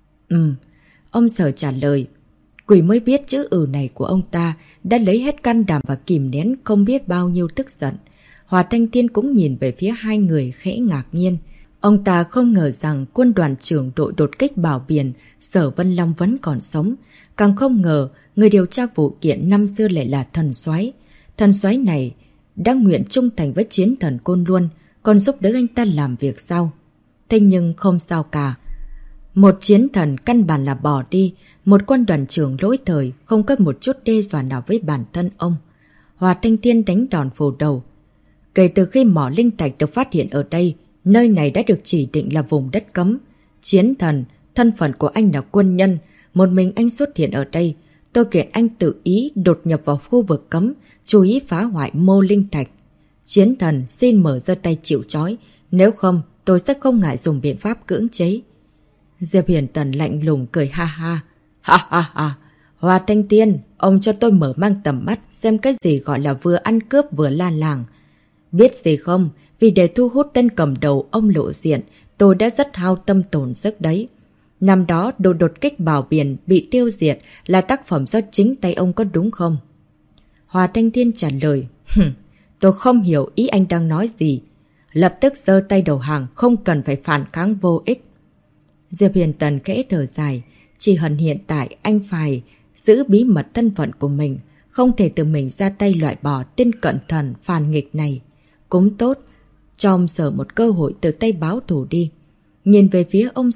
Ông Sở trả lời. Quỷ mới biết chữ này của ông ta đã lấy hết can đảm và kìm nén không biết bao nhiêu tức giận. Hòa Thanh Thiên cũng nhìn về phía hai người khẽ ngạc nhiên. Ông ta không ngờ rằng quân đoàn trưởng đội đột kích bảo biển Sở Vân Long vẫn còn sống. Càng không ngờ người điều tra vụ kiện năm xưa lại là thần soái. Thần soái này đã nguyện trung thành với chiến thần Côn Luân, còn giúp đỡ anh ta làm việc sau. Thế nhưng không sao cả. Một chiến thần căn bản là bỏ đi, một quân đoàn trưởng lỗi thời không có một chút đe dọa nào với bản thân ông. Hòa Thanh Thiên đánh đòn phủ đầu. Kể từ khi mỏ linh thạch được phát hiện ở đây, nơi này đã được chỉ định là vùng đất cấm. Chiến thần, thân phận của anh là quân nhân, một mình anh xuất hiện ở đây. Tôi kiện anh tự ý đột nhập vào khu vực cấm, chú ý phá hoại mô linh thạch. Chiến thần xin mở giơ tay chịu trói, nếu không tôi sẽ không ngại dùng biện pháp cưỡng chế. Diệp Huyền Tần lạnh lùng cười ha ha. Ha ha ha, Hòa Thanh Thiên, ông cho tôi mở mang tầm mắt xem cái gì gọi là vừa ăn cướp vừa la làng. Biết gì không, vì để thu hút tên cầm đầu ông lộ diện, tôi đã rất hao tâm tổn sức đấy. Năm đó đội đột kích bảo biển bị tiêu diệt là tác phẩm do chính tay ông có đúng không? Hòa Thanh Thiên trả lời. Tôi không hiểu ý anh đang nói gì. Lập tức giơ tay đầu hàng, không cần phải phản kháng vô ích. Diệp Huyền Tần khẽ thở dài. Chỉ hận hiện tại anh phải giữ bí mật thân phận của mình, không thể tự mình ra tay loại bỏ tên cận thần phản nghịch này. Cũng tốt, cho ông Sở một cơ hội từ tay báo thù đi. Nhìn về phía ông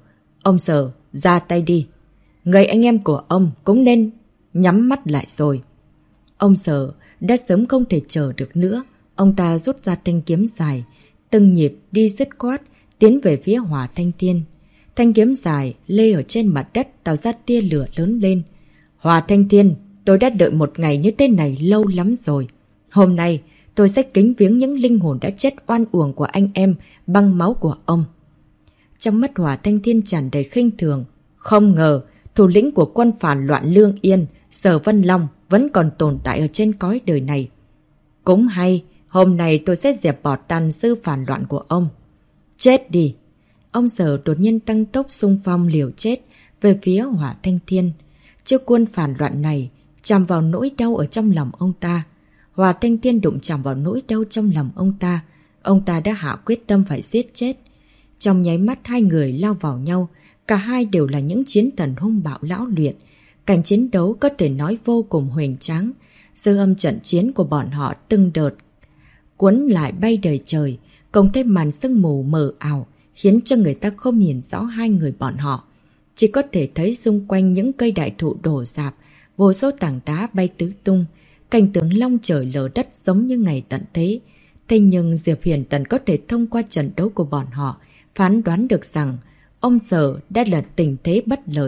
Sở, ra tay đi. Người anh em của ông cũng nên nhắm mắt lại rồi. Ông Sở đã sớm không thể chờ được nữa. Ông ta rút ra thanh kiếm dài, từng nhịp đi dứt khoát, tiến về phía Hòa Thanh Thiên. Thanh kiếm dài lê ở trên mặt đất tạo ra tia lửa lớn lên. Hòa Thanh Thiên, tôi đã đợi một ngày như thế này lâu lắm rồi. Hôm nay tôi sẽ kính viếng những linh hồn đã chết oan uổng của anh em bằng máu của ông. Trong mắt Hòa Thanh Thiên tràn đầy khinh thường. Không ngờ, thủ lĩnh của quân phản loạn Lương Yên, Sở Vân Long vẫn còn tồn tại ở trên cõi đời này. Cũng hay, hôm nay tôi sẽ dẹp bỏ tàn dư phản loạn của ông. Chết đi! Ông Sở đột nhiên tăng tốc xung phong liều chết về phía Hòa Thanh Thiên. Trước quân phản loạn này chạm vào nỗi đau ở trong lòng ông ta. Hòa Thanh Thiên đụng chạm vào nỗi đau trong lòng ông ta đã hạ quyết tâm phải giết chết. Trong nháy mắt hai người lao vào nhau, cả hai đều là những chiến thần hung bạo lão luyện. Cảnh chiến đấu có thể nói vô cùng hoành tráng. Dư âm trận chiến của bọn họ từng đợt cuốn lại bay đầy trời, cộng thêm màn sương mù mờ ảo, khiến cho người ta không nhìn rõ hai người bọn họ. Chỉ có thể thấy xung quanh những cây đại thụ đổ rạp, vô số tảng đá bay tứ tung, cảnh tượng long trời lở đất giống như ngày tận thế. Thế nhưng Diệp Huyền Tần có thể thông qua trận đấu của bọn họ, phán đoán được rằng ông Sở đã là tình thế bất lợi.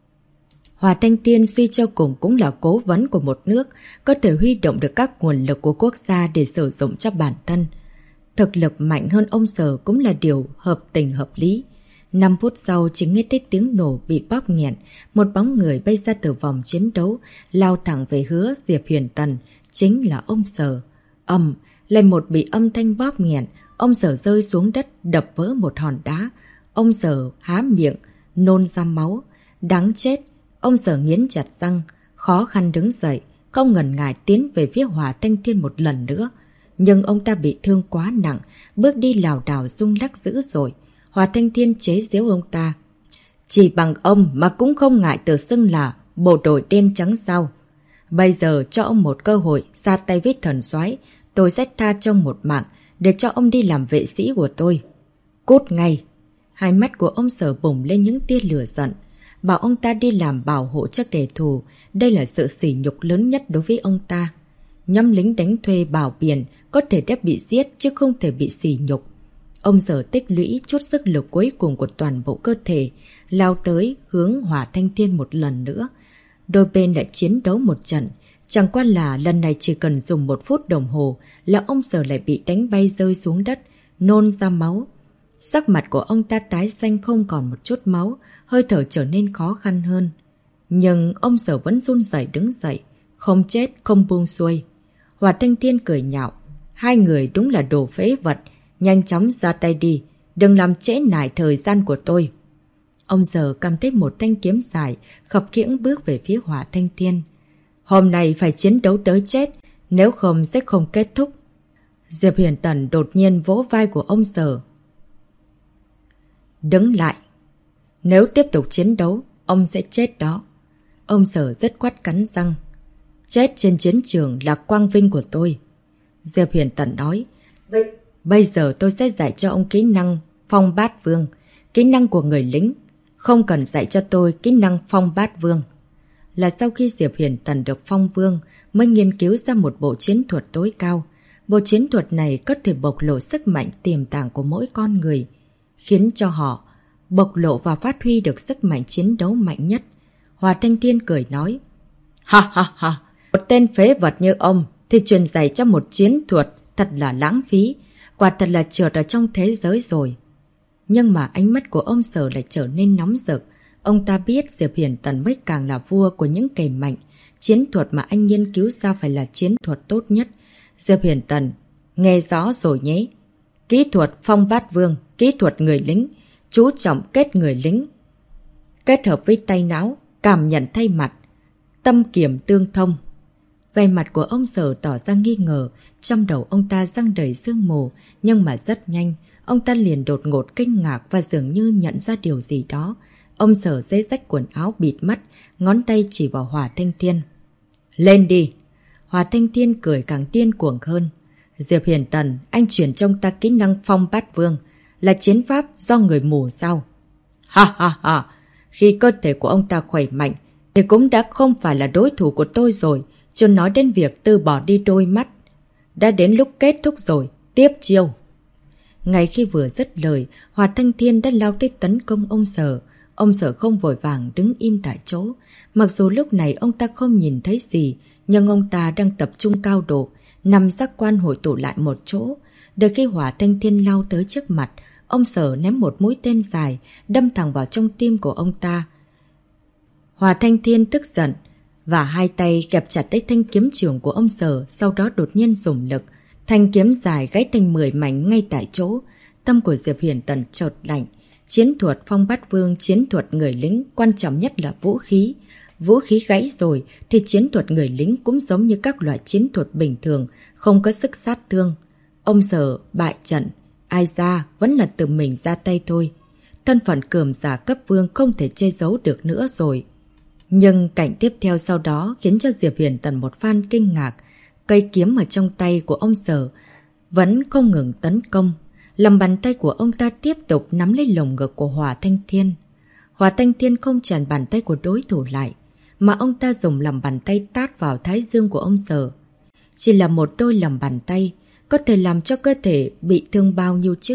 Hỏa Thanh Tiên suy cho cùng cũng là cố vấn của một nước, có thể huy động được các nguồn lực của quốc gia để sử dụng cho bản thân. Thực lực mạnh hơn ông Sở cũng là điều hợp tình hợp lý. 5 phút sau chỉ nghe thấy tiếng nổ bị bóp nghẹn, một bóng người bay ra từ vòng chiến đấu, lao thẳng về hướng Diệp Huyền Tần, chính là ông Sở. Lại một bị âm thanh bóp nghẹn, ông Sở rơi xuống đất đập vỡ một hòn đá. Ông Sở há miệng, nôn ra máu. Đáng chết! Ông Sở nghiến chặt răng, khó khăn đứng dậy, không ngần ngại tiến về phía Hỏa Thanh Thiên một lần nữa. Nhưng ông ta bị thương quá nặng, bước đi lảo đảo rung lắc dữ dội. Hỏa Thanh Thiên chế giễu ông ta. Chỉ bằng ông mà cũng không ngại tự xưng là bộ đội đen trắng sao? Bây giờ cho ông một cơ hội ra tay với thần soái, tôi sẽ tha cho một mạng để cho ông đi làm vệ sĩ của tôi. Cút ngay! Hai mắt của ông Sở bùng lên những tia lửa giận. Bảo ông ta đi làm bảo hộ cho kẻ thù, đây là sự sỉ nhục lớn nhất đối với ông ta. Nhóm lính đánh thuê bảo biển có thể đã bị giết chứ không thể bị sỉ nhục. Ông Sở tích lũy chút sức lực cuối cùng của toàn bộ cơ thể, lao tới hướng Hỏa Thanh Thiên một lần nữa. Đôi bên lại chiến đấu một trận. Chẳng qua là lần này chỉ cần dùng 1 phút đồng hồ là ông Sở lại bị đánh bay rơi xuống đất, nôn ra máu. Sắc mặt của ông ta tái xanh không còn một chút máu, hơi thở trở nên khó khăn hơn. Nhưng ông Sở vẫn run rẩy đứng dậy, không chết không buông xuôi. Hỏa Thanh Thiên cười nhạo, hai người đúng là đồ phế vật, nhanh chóng ra tay đi, đừng làm trễ nải thời gian của tôi. Ông Sở cầm thấy một thanh kiếm dài, khập khiễng bước về phía Hỏa Thanh Thiên. Hôm nay phải chiến đấu tới chết, nếu không sẽ không kết thúc. Diệp Huyền Tần đột nhiên vỗ vai của ông Sở. Đứng lại! Nếu tiếp tục chiến đấu, ông sẽ chết đó. Ông Sở rất quát cắn răng. Chết trên chiến trường là quang vinh của tôi. Diệp Huyền Tần nói. Bây giờ tôi sẽ dạy cho ông kỹ năng Phong Bát Vương, kỹ năng của người lính. Không cần dạy cho tôi kỹ năng Phong Bát Vương. Là sau khi Diệp Huyền Tần được Phong Vương mới nghiên cứu ra một bộ chiến thuật tối cao. Bộ chiến thuật này có thể bộc lộ sức mạnh tiềm tàng của mỗi con người, khiến cho họ bộc lộ và phát huy được sức mạnh chiến đấu mạnh nhất. Hỏa Thanh Thiên cười nói. Ha ha ha! Một tên phế vật như ông thì truyền dạy cho một chiến thuật thật là lãng phí. Quả thật là trượt ở trong thế giới rồi. Nhưng mà ánh mắt của ông Sở lại trở nên nóng rực. Ông ta biết Diệp Huyền Tần mới càng là vua của những kẻ mạnh. Chiến thuật mà anh nghiên cứu ra phải là chiến thuật tốt nhất. Diệp Huyền Tần, nghe rõ rồi nhé. Kỹ thuật Phong Bát Vương, kỹ thuật người lính, chú trọng kết người lính. Kết hợp với tay não, cảm nhận thay mặt, tâm kiểm tương thông. Vẻ mặt của ông Sở tỏ ra nghi ngờ, trong đầu ông ta răng đầy sương mù, nhưng mà rất nhanh, ông ta liền đột ngột kinh ngạc và dường như nhận ra điều gì đó. Ông Sở dây rách quần áo bịt mắt, ngón tay chỉ vào Hỏa Thanh Thiên. Lên đi! Hỏa Thanh Thiên cười càng điên cuồng hơn. Diệp Huyền Tần, anh chuyển cho ông ta kỹ năng Phong Bát Vương, là chiến pháp do người mù sao? Ha ha ha! Khi cơ thể của ông ta khỏe mạnh, thì cũng đã không phải là đối thủ của tôi rồi, chưa nói đến việc từ bỏ đi đôi mắt. Đã đến lúc kết thúc rồi, tiếp chiêu! Ngay khi vừa dứt lời, Hỏa Thanh Thiên đã lao tới tấn công ông Sở. Ông Sở không vội vàng đứng im tại chỗ. Mặc dù lúc này ông ta không nhìn thấy gì, nhưng ông ta đang tập trung cao độ, nằm giác quan hội tụ lại một chỗ. Đợi khi Hỏa Thanh Thiên lao tới trước mặt, ông Sở ném một mũi tên dài, đâm thẳng vào trong tim của ông ta. Hỏa Thanh Thiên tức giận, và hai tay kẹp chặt lấy thanh kiếm trường của ông Sở, sau đó đột nhiên dùng lực. Thanh kiếm dài gãy thành 10 mảnh ngay tại chỗ. Tâm của Diệp Huyền Tần chợt lạnh. Chiến thuật Phong Bát Vương, chiến thuật người lính, quan trọng nhất là vũ khí. Vũ khí gãy rồi thì chiến thuật người lính cũng giống như các loại chiến thuật bình thường, không có sức sát thương. Ông Sở bại trận, ai ra vẫn là tự mình ra tay thôi. Thân phận cường giả cấp vương không thể che giấu được nữa rồi. Nhưng cảnh tiếp theo sau đó khiến cho Diệp Huyền Tần một phen kinh ngạc. Cây kiếm ở trong tay của ông Sở vẫn không ngừng tấn công. Lòng bàn tay của ông ta tiếp tục nắm lấy lồng ngực của Hỏa Thanh Thiên. Hỏa Thanh Thiên không chặn bàn tay của đối thủ lại, mà ông ta dùng lòng bàn tay tát vào thái dương của ông Sở. Chỉ là một đôi lòng bàn tay có thể làm cho cơ thể bị thương bao nhiêu chứ?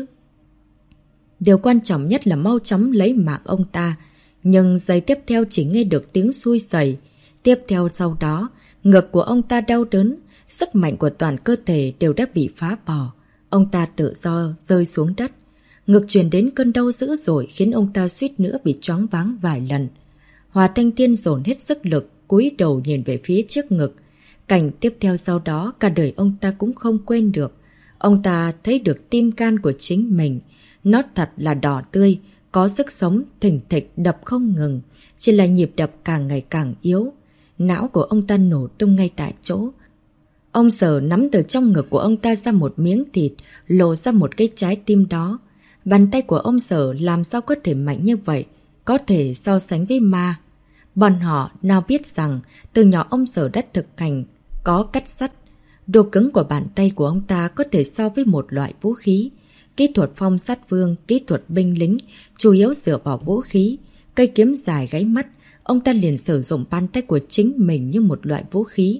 Điều quan trọng nhất là mau chóng lấy mạng ông ta. Nhưng giây tiếp theo chỉ nghe được tiếng xui xẩy. Tiếp theo sau đó, ngực của ông ta đau đớn, sức mạnh của toàn cơ thể đều đã bị phá bỏ. Ông ta tự do rơi xuống đất. Ngực truyền đến cơn đau dữ dội khiến ông ta suýt nữa bị choáng váng vài lần. Hòa Thanh Thiên dồn hết sức lực, cúi đầu nhìn về phía trước ngực. Cảnh tiếp theo sau đó cả đời ông ta cũng không quên được. Ông ta thấy được tim can của chính mình. Nó thật là đỏ tươi, có sức sống, thình thịch đập không ngừng. Chỉ là nhịp đập càng ngày càng yếu. Não của ông ta nổ tung ngay tại chỗ. Ông Sở nắm từ trong ngực của ông ta ra một miếng thịt, lộ ra một cái trái tim đó. Bàn tay của ông Sở làm sao có thể mạnh như vậy, có thể so sánh với ma. Bọn họ nào biết rằng từ nhỏ ông Sở đã thực hành có cắt sắt. Độ cứng của bàn tay của ông ta có thể so với một loại vũ khí. Kỹ thuật phong sát vương, kỹ thuật binh lính, chủ yếu dựa vào vũ khí. Cây kiếm dài gáy mắt, ông ta liền sử dụng bàn tay của chính mình như một loại vũ khí.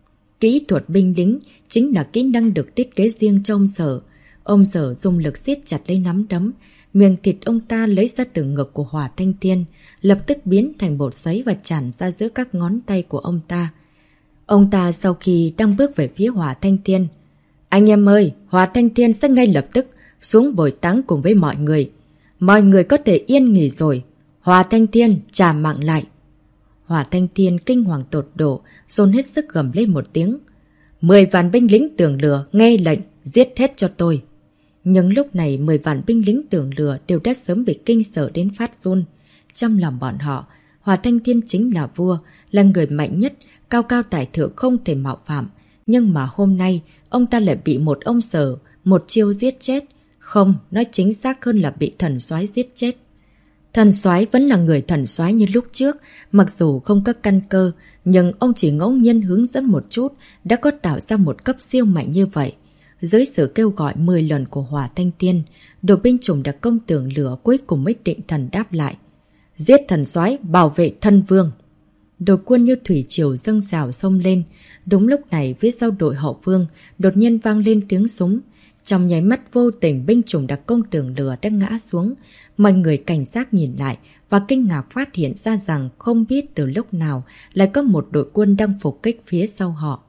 Kỹ thuật binh lính chính là kỹ năng được thiết kế riêng cho ông Sở. Ông Sở dùng lực siết chặt lấy nắm đấm, miếng thịt ông ta lấy ra từ ngực của Hòa Thanh Thiên, lập tức biến thành bột sấy và tràn ra giữa các ngón tay của ông ta. Ông ta sau khi đang bước về phía Hòa Thanh Thiên. Anh em ơi, Hòa Thanh Thiên sẽ ngay lập tức xuống bồi táng cùng với mọi người. Mọi người có thể yên nghỉ rồi. Hòa Thanh Thiên trả mạng lại. Hòa Thanh Thiên kinh hoàng tột độ, dồn hết sức gầm lên một tiếng. 10 vạn binh lính tường lửa nghe lệnh, giết hết cho tôi. Nhưng lúc này 10 vạn binh lính tường lửa đều đã sớm bị kinh sợ đến phát run. Trong lòng bọn họ, Hòa Thanh Thiên chính là vua, là người mạnh nhất, cao cao tại thượng không thể mạo phạm. Nhưng mà hôm nay, ông ta lại bị một ông Sở, một chiêu giết chết. Không, nói chính xác hơn là bị thần soái giết chết. Thần soái vẫn là người thần soái như lúc trước, mặc dù không có căn cơ, nhưng ông chỉ ngẫu nhiên hướng dẫn một chút đã có tạo ra một cấp siêu mạnh như vậy. Dưới sự kêu gọi 10 lần của Hòa Thanh Thiên, đội binh chủng đặc công tường lửa cuối cùng mới định thần đáp lại. Giết thần soái, bảo vệ thân vương. Đội quân như thủy triều dâng trào xông lên. Đúng lúc này phía sau đội hậu vương đột nhiên vang lên tiếng súng. Trong nháy mắt vô tình binh chủng đặc công tường lửa đã ngã xuống. Mọi người cảnh giác nhìn lại và kinh ngạc phát hiện ra rằng không biết từ lúc nào lại có một đội quân đang phục kích phía sau họ.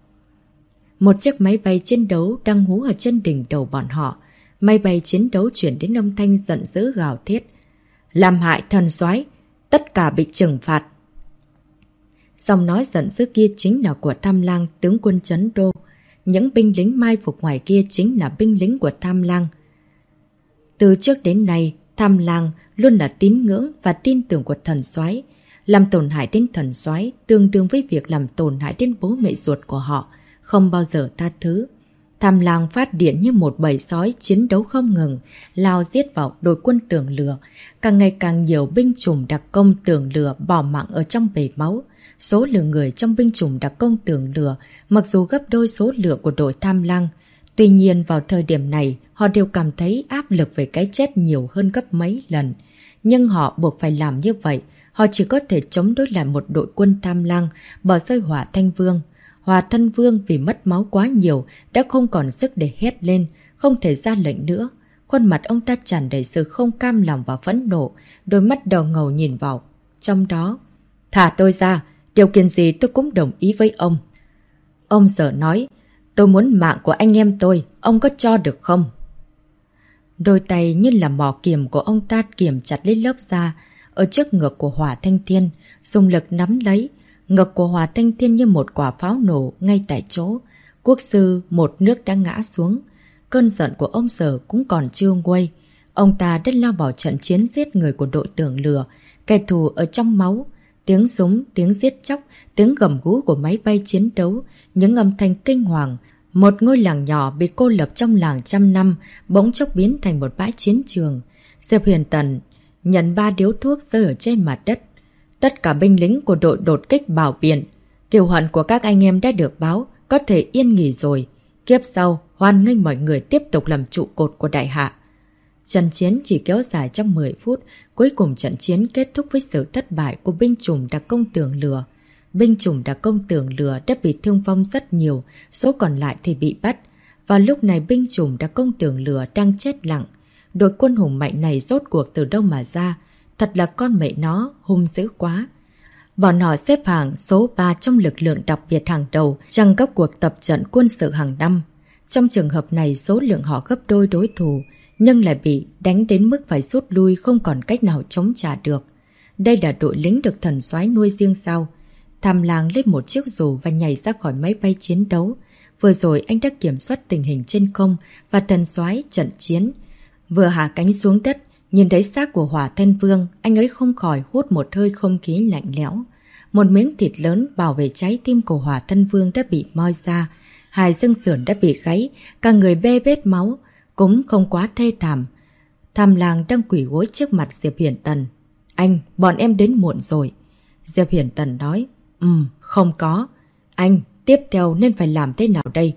Một chiếc máy bay chiến đấu đang hú ở trên đỉnh đầu bọn họ. Máy bay chiến đấu chuyển đến âm thanh giận dữ gào thét. Làm hại thần soái, tất cả bị trừng phạt. Giọng nói giận dữ kia chính là của Tham Lang, tướng quân Trấn Đô. Những binh lính mai phục ngoài kia chính là binh lính của Tham Lang. Từ trước đến nay, Tham Lang luôn là tín ngưỡng và tin tưởng của thần soái. Làm tổn hại đến thần soái tương đương với việc làm tổn hại đến bố mẹ ruột của họ, không bao giờ tha thứ. Tham Lang phát điện như một bầy sói chiến đấu không ngừng, lao giết vào đội quân tường lửa. Càng ngày càng nhiều binh chủng đặc công tường lửa bỏ mạng ở trong bể máu. Số lượng người trong binh chủng đặc công tường lửa mặc dù gấp đôi số lượng của đội Tham Lang. Tuy nhiên vào thời điểm này họ đều cảm thấy áp lực về cái chết nhiều hơn gấp mấy lần. Nhưng họ buộc phải làm như vậy. Họ chỉ có thể chống đối lại một đội quân Tham Lang bỏ rơi Hỏa Thanh Vương. Hỏa Thân Vương vì mất máu quá nhiều đã không còn sức để hét lên, không thể ra lệnh nữa. Khuôn mặt ông ta tràn đầy sự không cam lòng và phẫn nộ, đôi mắt đỏ ngầu nhìn vào. Trong đó, thả tôi ra, điều kiện gì tôi cũng đồng ý với ông. Ông Sở nói, tôi muốn mạng của anh em tôi, ông có cho được không? Đôi tay như là mỏ kiềm của ông ta kiềm chặt lấy lớp da ở trước ngực của Hỏa Thanh Thiên, dùng lực nắm lấy. Ngực của Hỏa Thanh Thiên như một quả pháo nổ ngay tại chỗ. Quốc sư một nước đã ngã xuống. Cơn giận của ông Sở cũng còn chưa nguôi. Ông ta đã lao vào trận chiến giết người của đội tường lửa. Kẻ thù ở trong máu. Tiếng súng, tiếng giết chóc, tiếng gầm gú của máy bay chiến đấu, những âm thanh kinh hoàng. Một ngôi làng nhỏ bị cô lập trong làng trăm năm bỗng chốc biến thành một bãi chiến trường. Diệp Huyền Tần nhận 3 điếu thuốc rơi ở trên mặt đất. Tất cả binh lính của đội đột kích bảo biển. Kiều hận của các anh em đã được báo, có thể yên nghỉ rồi. Kiếp sau, hoan nghênh mọi người tiếp tục làm trụ cột của đại hạ. Trận chiến chỉ kéo dài trong 10 phút, cuối cùng trận chiến kết thúc với sự thất bại của binh chủng đặc công tường lửa. binh chủng đặc công tường lửa đã bị thương vong rất nhiều, số còn lại thì bị bắt. Và lúc này binh chủng đặc công tường lửa đang chết lặng. Đội quân hùng mạnh này rốt cuộc từ đâu mà ra? Thật là con mẹ nó, hung dữ quá. Bọn họ xếp hạng số 3 trong lực lượng đặc biệt hàng đầu trong các cuộc tập trận quân sự hàng năm. Trong trường hợp này số lượng họ gấp đôi đối thủ, nhưng lại bị đánh đến mức phải rút lui không còn cách nào chống trả được. Đây là đội lính được thần soái nuôi riêng sao? Tham Lang lên một chiếc dù và nhảy ra khỏi máy bay chiến đấu. Vừa rồi anh đã kiểm soát tình hình trên không và thần soái trận chiến. Vừa hạ cánh xuống đất, nhìn thấy xác của Hỏa Thân Vương, anh ấy không khỏi hút một hơi không khí lạnh lẽo. Một miếng thịt lớn bảo vệ trái tim của Hỏa Thân Vương đã bị moi ra, hai xương sườn đã bị gãy, cả người bê bết máu, cũng không quá thê thảm. Tham Lang đang quỳ gối trước mặt Diệp Hiển Tần. Anh, bọn em đến muộn rồi. Diệp Hiển Tần nói, không có. Anh, tiếp theo nên phải làm thế nào đây?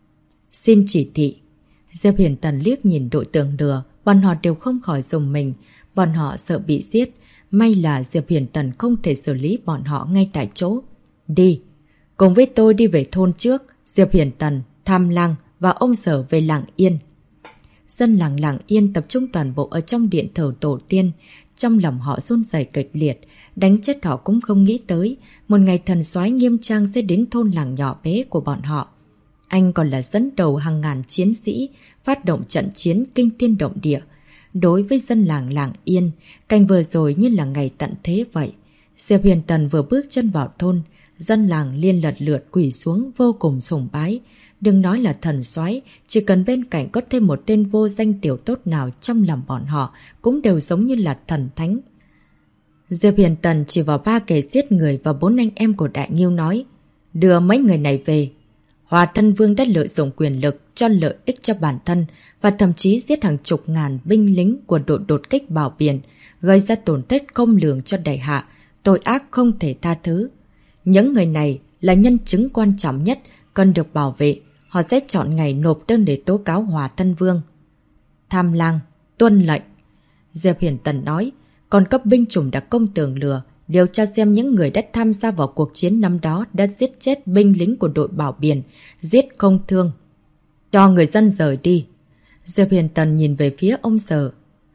Xin chỉ thị. Diệp Hiển Tần liếc nhìn đội tường lửa, bọn họ đều không khỏi rùng mình, bọn họ sợ bị giết. May là Diệp Hiển Tần không thể xử lý bọn họ ngay tại chỗ. Đi, cùng với tôi đi về thôn trước. Diệp Hiển Tần, Tham Lang và ông Sở về Làng Yên. Dân làng Làng Yên tập trung toàn bộ ở trong điện thờ tổ tiên. Trong lòng họ run rẩy kịch liệt, đánh chết họ cũng không nghĩ tới một ngày thần soái nghiêm trang sẽ đến thôn làng nhỏ bé của bọn họ. Anh còn là dẫn đầu hàng ngàn chiến sĩ phát động trận chiến kinh thiên động địa. Đối với dân làng Làng Yên, cảnh vừa rồi như là ngày tận thế vậy. Diệp Hiển Tần vừa bước chân vào thôn, dân làng liên lật lượt quỳ xuống vô cùng sùng bái. Đừng nói là thần soái, chỉ cần bên cạnh có thêm một tên vô danh tiểu tốt nào trong lòng bọn họ cũng đều giống như là thần thánh. Diệp Hiển Tần chỉ vào 3 kẻ giết người và 4 anh em của Đại Nghiêu nói, đưa mấy người này về. Hỏa Thân Vương đã lợi dụng quyền lực cho lợi ích cho bản thân và thậm chí giết hàng chục ngàn binh lính của đội đột kích Bảo Biển, gây ra tổn thất không lường cho đại hạ, tội ác không thể tha thứ. Những người này là nhân chứng quan trọng nhất cần được bảo vệ, họ sẽ chọn ngày nộp đơn để tố cáo Hỏa Thân Vương. Tham Lang, tuân lệnh. Diệp Hiển Tần nói, còn cấp binh chủng đặc công tường lửa, điều tra xem những người đã tham gia vào cuộc chiến năm đó đã giết chết binh lính của đội Bảo Biển, giết không thương. Cho người dân rời đi. Diệp Hiển Tần nhìn về phía ông Sở.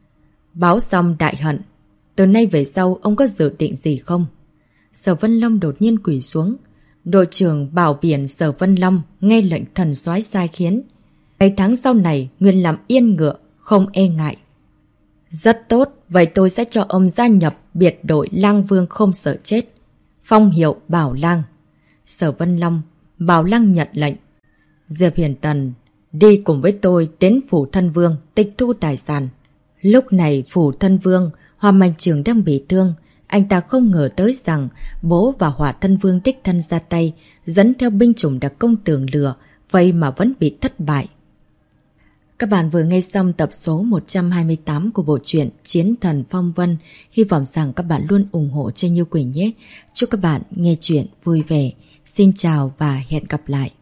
Báo xong đại hận. Từ nay về sau ông có dự định gì không? Sở Vân Long đột nhiên quỳ xuống. Đội trưởng Bảo Biển Sở Vân Long nghe lệnh thần soái sai khiến. 7 tháng sau này nguyên làm yên ngựa, không e ngại. Rất tốt, vậy tôi sẽ cho ông gia nhập biệt đội Lang Vương không sợ chết. Phong hiệu Bảo Lang. Sở Vân Long, Bảo Lang nhận lệnh. Diệp Hiển Tần, đi cùng với tôi đến Phủ Thân Vương tịch thu tài sản. Lúc này Phủ Thân Vương, Hoa Mạnh Trường đang bị thương. Anh ta không ngờ tới rằng bố và Hỏa Thân Vương đích thân ra tay, dẫn theo binh chủng đặc công tường lửa, vậy mà vẫn bị thất bại. Các bạn vừa nghe xong tập số 128 của bộ truyện Chiến Thần Phong Vân. Hy vọng rằng các bạn luôn ủng hộ cho Như Quỳnh nhé. Chúc các bạn nghe chuyện vui vẻ. Xin chào và hẹn gặp lại.